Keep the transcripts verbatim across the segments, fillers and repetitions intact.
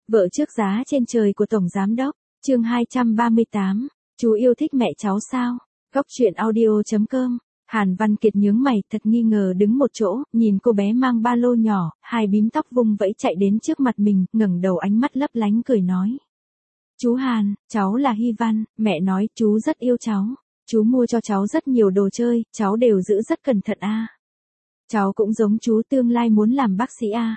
Vợ trước giá trên trời của Tổng Giám Đốc, chương hai trăm ba mươi tám, chú yêu thích mẹ cháu sao? Góc truyện audio chấm com. Hàn Văn Kiệt nhướng mày thật nghi ngờ đứng một chỗ, nhìn cô bé mang ba lô nhỏ, hai bím tóc vung vẫy chạy đến trước mặt mình, ngẩng đầu ánh mắt lấp lánh cười nói. Chú Hàn, cháu là Hy Văn, mẹ nói chú rất yêu cháu. Chú mua cho cháu rất nhiều đồ chơi, cháu đều giữ rất cẩn thận a. Cháu cũng giống chú tương lai muốn làm bác sĩ a.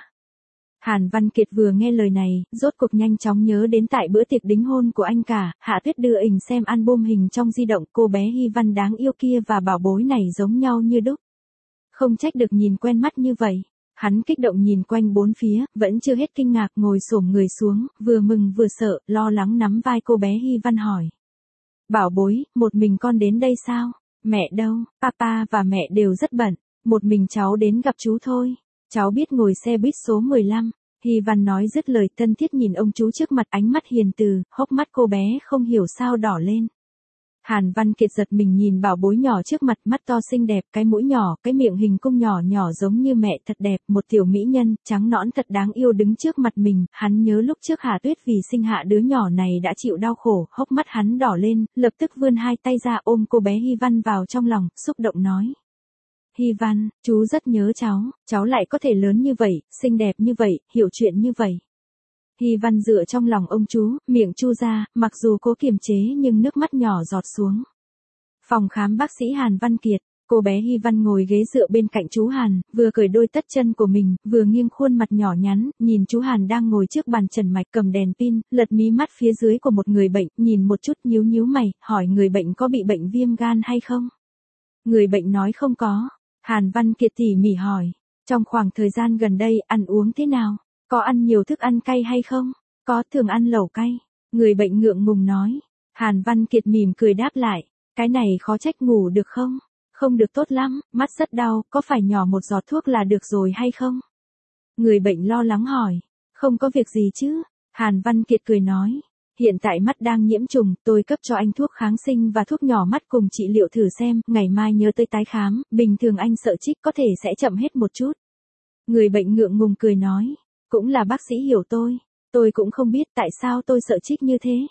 Hàn Văn Kiệt vừa nghe lời này, rốt cuộc nhanh chóng nhớ đến tại bữa tiệc đính hôn của anh cả, Hạ Tuyết đưa hình xem album hình trong di động, cô bé Hy Văn đáng yêu kia và bảo bối này giống nhau như đúc. Không trách được nhìn quen mắt như vậy. Hắn kích động nhìn quanh bốn phía, vẫn chưa hết kinh ngạc ngồi xổm người xuống, vừa mừng vừa sợ, lo lắng nắm vai cô bé Hy Văn hỏi. Bảo bối, một mình con đến đây sao? Mẹ đâu? Papa và mẹ đều rất bận, một mình cháu đến gặp chú thôi. Cháu biết ngồi xe buýt số mười lăm, Hy Văn nói dứt lời thân thiết nhìn ông chú trước mặt ánh mắt hiền từ, hốc mắt cô bé không hiểu sao đỏ lên. Hàn Văn Kiệt giật mình nhìn bảo bối nhỏ trước mặt, mắt to xinh đẹp, cái mũi nhỏ, cái miệng hình cung nhỏ nhỏ giống như mẹ thật đẹp, một tiểu mỹ nhân, trắng nõn thật đáng yêu đứng trước mặt mình, hắn nhớ lúc trước Hà Tuyết vì sinh hạ đứa nhỏ này đã chịu đau khổ, hốc mắt hắn đỏ lên, lập tức vươn hai tay ra ôm cô bé Hy Văn vào trong lòng, xúc động nói. Hy Văn, chú rất nhớ cháu, cháu lại có thể lớn như vậy, xinh đẹp như vậy, hiểu chuyện như vậy. Hy Văn dựa trong lòng ông chú, miệng chu ra, mặc dù cố kiềm chế nhưng nước mắt nhỏ giọt xuống. Phòng khám bác sĩ Hàn Văn Kiệt, cô bé Hy Văn ngồi ghế dựa bên cạnh chú Hàn, vừa cởi đôi tất chân của mình, vừa nghiêng khuôn mặt nhỏ nhắn, nhìn chú Hàn đang ngồi trước bàn trần mạch cầm đèn pin, lật mí mắt phía dưới của một người bệnh, nhìn một chút nhíu nhíu mày, hỏi người bệnh có bị bệnh viêm gan hay không? Người bệnh nói không có. Hàn Văn Kiệt tỉ mỉ hỏi, trong khoảng thời gian gần đây ăn uống thế nào? Có ăn nhiều thức ăn cay hay không? Có thường ăn lẩu cay. Người bệnh ngượng ngùng nói. Hàn Văn Kiệt mỉm cười đáp lại, cái này khó trách ngủ được không? Không được tốt lắm, mắt rất đau, có phải nhỏ một giọt thuốc là được rồi hay không? Người bệnh lo lắng hỏi, không có việc gì chứ? Hàn Văn Kiệt cười nói. Hiện tại mắt đang nhiễm trùng, tôi cấp cho anh thuốc kháng sinh và thuốc nhỏ mắt cùng trị liệu thử xem, ngày mai nhớ tới tái khám, bình thường anh sợ trích có thể sẽ chậm hết một chút. Người bệnh ngượng ngùng cười nói, cũng là bác sĩ hiểu tôi, tôi cũng không biết tại sao tôi sợ trích như thế.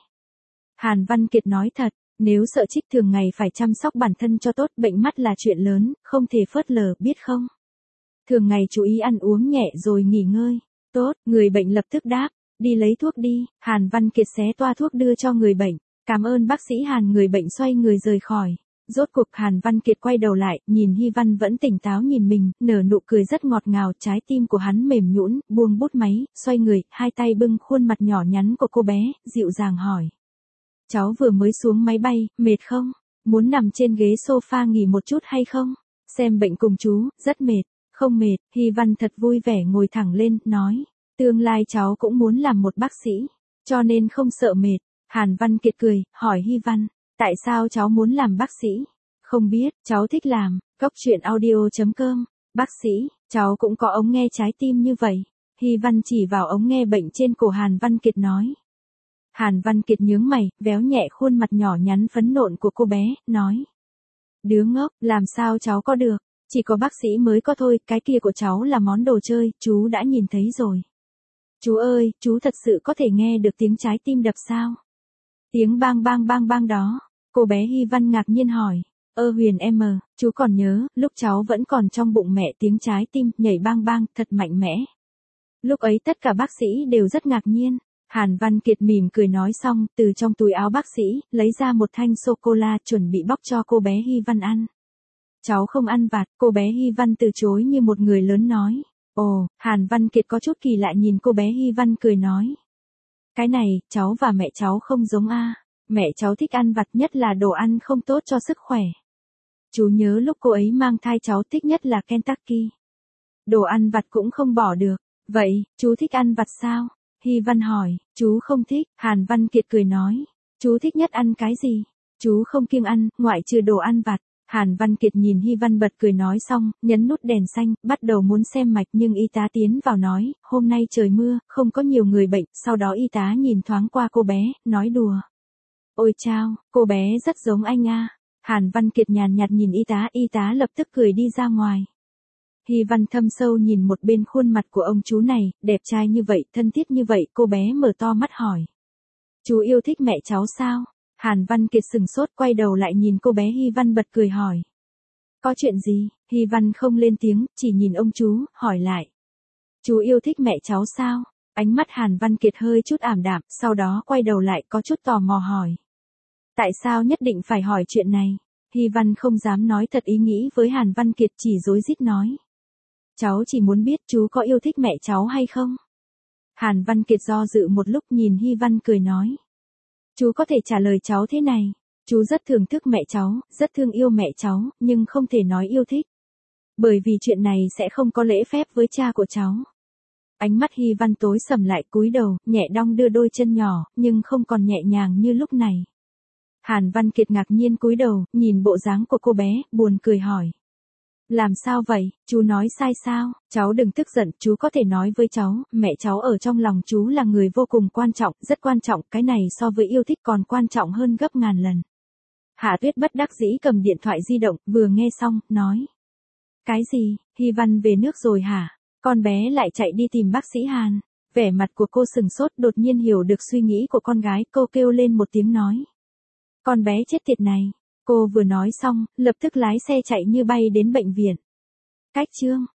Hàn Văn Kiệt nói thật, nếu sợ trích thường ngày phải chăm sóc bản thân cho tốt, bệnh mắt là chuyện lớn, không thể phớt lờ, biết không? Thường ngày chú ý ăn uống nhẹ rồi nghỉ ngơi. Tốt, người bệnh lập tức đáp. Đi lấy thuốc đi, Hàn Văn Kiệt xé toa thuốc đưa cho người bệnh. Cảm ơn bác sĩ Hàn, người bệnh xoay người rời khỏi. Rốt cuộc Hàn Văn Kiệt quay đầu lại, nhìn Hy Văn vẫn tỉnh táo nhìn mình, nở nụ cười rất ngọt ngào, trái tim của hắn mềm nhũn, buông bút máy, xoay người, hai tay bưng khuôn mặt nhỏ nhắn của cô bé, dịu dàng hỏi. Cháu vừa mới xuống máy bay, mệt không? Muốn nằm trên ghế sofa nghỉ một chút hay không? Xem bệnh cùng chú, rất mệt. Không mệt, Hy Văn thật vui vẻ ngồi thẳng lên, nói. Tương lai cháu cũng muốn làm một bác sĩ, cho nên không sợ mệt. Hàn Văn Kiệt cười, hỏi Hy Văn, tại sao cháu muốn làm bác sĩ? Không biết, cháu thích làm. Góc truyện audio chấm com. Bác sĩ, cháu cũng có ống nghe trái tim như vậy. Hy Văn chỉ vào ống nghe bệnh trên cổ Hàn Văn Kiệt nói. Hàn Văn Kiệt nhướng mày, véo nhẹ khuôn mặt nhỏ nhắn phấn nộn của cô bé, nói. Đứa ngốc, làm sao cháu có được, chỉ có bác sĩ mới có thôi, cái kia của cháu là món đồ chơi, chú đã nhìn thấy rồi. Chú ơi, chú thật sự có thể nghe được tiếng trái tim đập sao? Tiếng bang bang bang bang đó. Cô bé Hy Văn ngạc nhiên hỏi. Ơ Huyền em, chú còn nhớ, lúc cháu vẫn còn trong bụng mẹ tiếng trái tim nhảy bang bang, thật mạnh mẽ. Lúc ấy tất cả bác sĩ đều rất ngạc nhiên. Hàn Văn Kiệt mỉm cười nói xong, từ trong túi áo bác sĩ, lấy ra một thanh sô-cô-la chuẩn bị bóc cho cô bé Hy Văn ăn. Cháu không ăn vặt, cô bé Hy Văn từ chối như một người lớn nói. Ồ, Hàn Văn Kiệt có chút kỳ lạ nhìn cô bé Hy Văn cười nói. Cái này, cháu và mẹ cháu không giống a. Mẹ cháu thích ăn vặt, nhất là đồ ăn không tốt cho sức khỏe. Chú nhớ lúc cô ấy mang thai cháu thích nhất là Kentucky. Đồ ăn vặt cũng không bỏ được. Vậy, chú thích ăn vặt sao? Hy Văn hỏi, chú không thích. Hàn Văn Kiệt cười nói. Chú thích nhất ăn cái gì? Chú không kiêng ăn, ngoại trừ đồ ăn vặt. Hàn Văn Kiệt nhìn Hy Văn bật cười nói xong, nhấn nút đèn xanh, bắt đầu muốn xem mạch nhưng y tá tiến vào nói, hôm nay trời mưa, không có nhiều người bệnh, sau đó y tá nhìn thoáng qua cô bé, nói đùa. Ôi chao, cô bé rất giống anh a. Hàn Văn Kiệt nhàn nhạt nhìn y tá, y tá lập tức cười đi ra ngoài. Hy Văn thâm sâu nhìn một bên khuôn mặt của ông chú này, đẹp trai như vậy, thân thiết như vậy, cô bé mở to mắt hỏi. Chú yêu thích mẹ cháu sao? Hàn Văn Kiệt sừng sốt quay đầu lại nhìn cô bé Hy Văn bật cười hỏi. Có chuyện gì? Hy Văn không lên tiếng, chỉ nhìn ông chú, hỏi lại. Chú yêu thích mẹ cháu sao? Ánh mắt Hàn Văn Kiệt hơi chút ảm đạm, sau đó quay đầu lại có chút tò mò hỏi. Tại sao nhất định phải hỏi chuyện này? Hy Văn không dám nói thật ý nghĩ với Hàn Văn Kiệt, chỉ rối rít nói. Cháu chỉ muốn biết chú có yêu thích mẹ cháu hay không? Hàn Văn Kiệt do dự một lúc nhìn Hy Văn cười nói. Chú có thể trả lời cháu thế này. Chú rất thưởng thức mẹ cháu, rất thương yêu mẹ cháu, nhưng không thể nói yêu thích. Bởi vì chuyện này sẽ không có lễ phép với cha của cháu. Ánh mắt Hy Văn tối sầm lại, cúi đầu, nhẹ đong đưa đôi chân nhỏ, nhưng không còn nhẹ nhàng như lúc này. Hàn Văn Kiệt ngạc nhiên cúi đầu, nhìn bộ dáng của cô bé, buồn cười hỏi. Làm sao vậy, chú nói sai sao? Cháu đừng tức giận, chú có thể nói với cháu, mẹ cháu ở trong lòng chú là người vô cùng quan trọng, rất quan trọng, cái này so với yêu thích còn quan trọng hơn gấp ngàn lần. Hạ Tuyết bất đắc dĩ cầm điện thoại di động, vừa nghe xong, nói. Cái gì, Hy Văn về nước rồi hả? Con bé lại chạy đi tìm bác sĩ Hàn. Vẻ mặt của cô sừng sốt, đột nhiên hiểu được suy nghĩ của con gái, cô kêu lên một tiếng nói. Con bé chết tiệt này. Cô vừa nói xong, lập tức lái xe chạy như bay đến bệnh viện. Cách chương